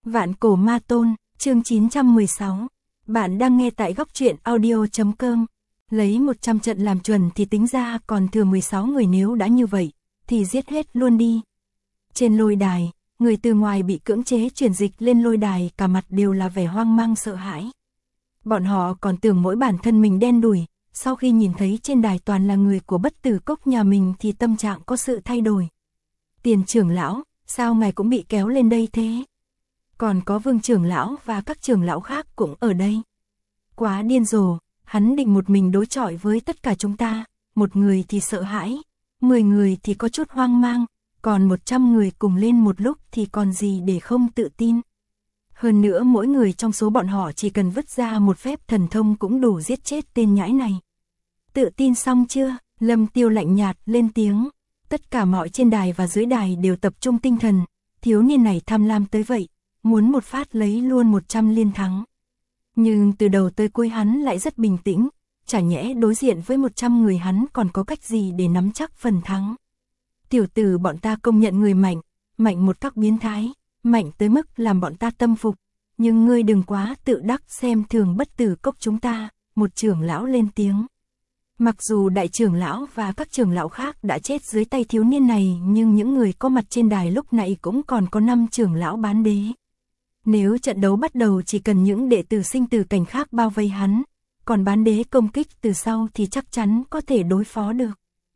Vạn cổ ma tôn, chương 916. Bạn đang nghe tại góc truyện audio.com. Lấy 100 trận làm chuẩn thì tính ra còn thừa 16 người, nếu đã như vậy, thì giết hết luôn đi. Trên lôi đài, người từ ngoài bị cưỡng chế chuyển dịch lên lôi đài, cả mặt đều là vẻ hoang mang sợ hãi. Bọn họ còn tưởng mỗi bản thân mình đen đủi, sau khi nhìn thấy trên đài toàn là người của Bất Tử Cốc nhà mình thì tâm trạng có sự thay đổi. Tiền trưởng lão, sao ngài cũng bị kéo lên đây thế? Còn có Vương trưởng lão và các trưởng lão khác cũng ở đây. Quá điên rồ, hắn định một mình đối chọi với tất cả chúng ta, một người thì sợ hãi, 10 người thì có chút hoang mang, còn 100 người cùng lên một lúc thì còn gì để không tự tin. Hơn nữa mỗi người trong số bọn họ chỉ cần vứt ra một phép thần thông cũng đủ giết chết tên nhãi này. Tự tin xong chưa? Lâm Tiêu lạnh nhạt lên tiếng. Tất cả mọi trên đài và dưới đài đều tập trung tinh thần, thiếu niên này tham lam tới vậy, muốn một phát lấy luôn 100 liên thắng. Nhưng từ đầu tới cuối hắn lại rất bình tĩnh, chả nhẽ đối diện với 100 người hắn còn có cách gì để nắm chắc phần thắng. Tiểu tử, bọn ta công nhận người mạnh, mạnh một cách biến thái, mạnh tới mức làm bọn ta tâm phục, nhưng ngươi đừng quá tự đắc xem thường Bất Tử Cốc chúng ta, một trưởng lão lên tiếng. Mặc dù đại trưởng lão và các trưởng lão khác đã chết dưới tay thiếu niên này, nhưng những người có mặt trên đài lúc nãy cũng còn có 5 trưởng lão bán đế. Nếu trận đấu bắt đầu chỉ cần những đệ tử sinh tử cảnh khác bao vây hắn, còn bán đế công kích từ sau thì chắc chắn có thể đối phó được.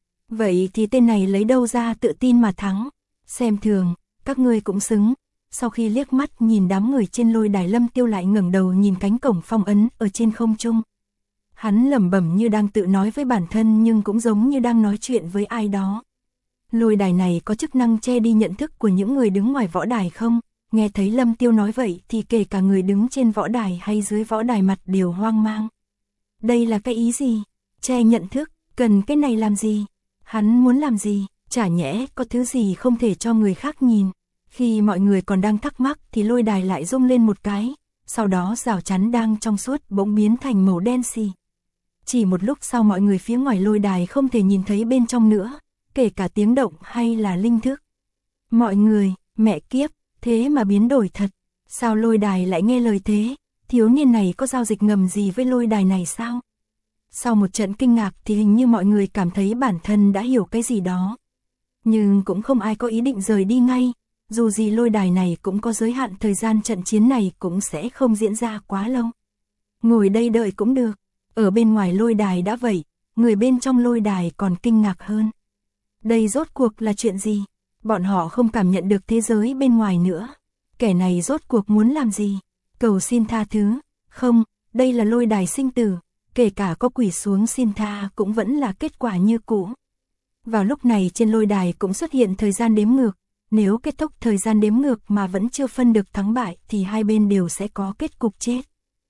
Vậy thì tên này lấy đâu ra tự tin mà thắng? Xem thường, các ngươi cũng xứng. Sau khi liếc mắt nhìn đám người trên lôi đài, Lâm Tiêu lại ngẩng đầu nhìn cánh cổng phong ấn ở trên không trung. Hắn lẩm bẩm như đang tự nói với bản thân, nhưng cũng giống như đang nói chuyện với ai đó. Lôi đài này có chức năng che đi nhận thức của những người đứng ngoài võ đài không? Nghe thấy Lâm Tiêu nói vậy thì kể cả người đứng trên võ đài hay dưới võ đài mặt đều hoang mang. Đây là cái ý gì? Che nhận thức, cần cái này làm gì? Hắn muốn làm gì? Chả nhẽ có thứ gì không thể cho người khác nhìn? Khi mọi người còn đang thắc mắc thì lôi đài lại rung lên một cái, sau đó rào chắn đang trong suốt bỗng biến thành màu đen xì. Chỉ một lúc sau mọi người phía ngoài lôi đài không thể nhìn thấy bên trong nữa, kể cả tiếng động hay là linh thức. Mọi người, mẹ kiếp, thế mà biến đổi thật. Sao lôi đài lại nghe lời thế? Thiếu niên này có giao dịch ngầm gì với lôi đài này sao? Sau một trận kinh ngạc thì hình như mọi người cảm thấy bản thân đã hiểu cái gì đó. Nhưng cũng không ai có ý định rời đi ngay. Dù gì lôi đài này cũng có giới hạn thời gian, trận chiến này cũng sẽ không diễn ra quá lâu. Ngồi đây đợi cũng được. Ở bên ngoài lôi đài đã vậy, người bên trong lôi đài còn kinh ngạc hơn. Đây rốt cuộc là chuyện gì? Bọn họ không cảm nhận được thế giới bên ngoài nữa. Kẻ này rốt cuộc muốn làm gì? Cầu xin tha thứ? Không, đây là lôi đài sinh tử, kể cả có quỳ xuống xin tha cũng vẫn là kết quả như cũ. Vào lúc này trên lôi đài cũng xuất hiện thời gian đếm ngược. Nếu kết thúc thời gian đếm ngược mà vẫn chưa phân được thắng bại thì hai bên đều sẽ có kết cục chết.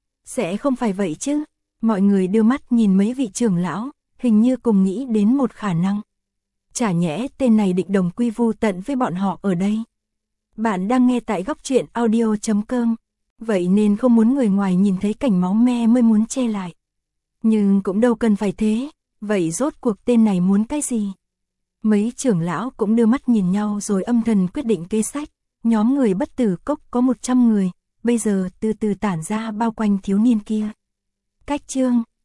Sẽ không phải vậy chứ? Mọi người đưa mắt nhìn mấy vị trưởng lão, hình như cùng nghĩ đến một khả năng. Chả nhẽ tên này định đồng quy vu tận với bọn họ ở đây. Bạn đang nghe tại góc truyện audio.com, vậy nên không muốn người ngoài nhìn thấy cảnh máu me mới muốn che lại. Nhưng cũng đâu cần phải thế, vậy rốt cuộc tên này muốn cái gì? Mấy trưởng lão cũng đưa mắt nhìn nhau rồi âm thầm quyết định kế sách. Nhóm người Bất Tử Cốc có 100 người, bây giờ từ từ tản ra bao quanh thiếu niên kia. Cách chương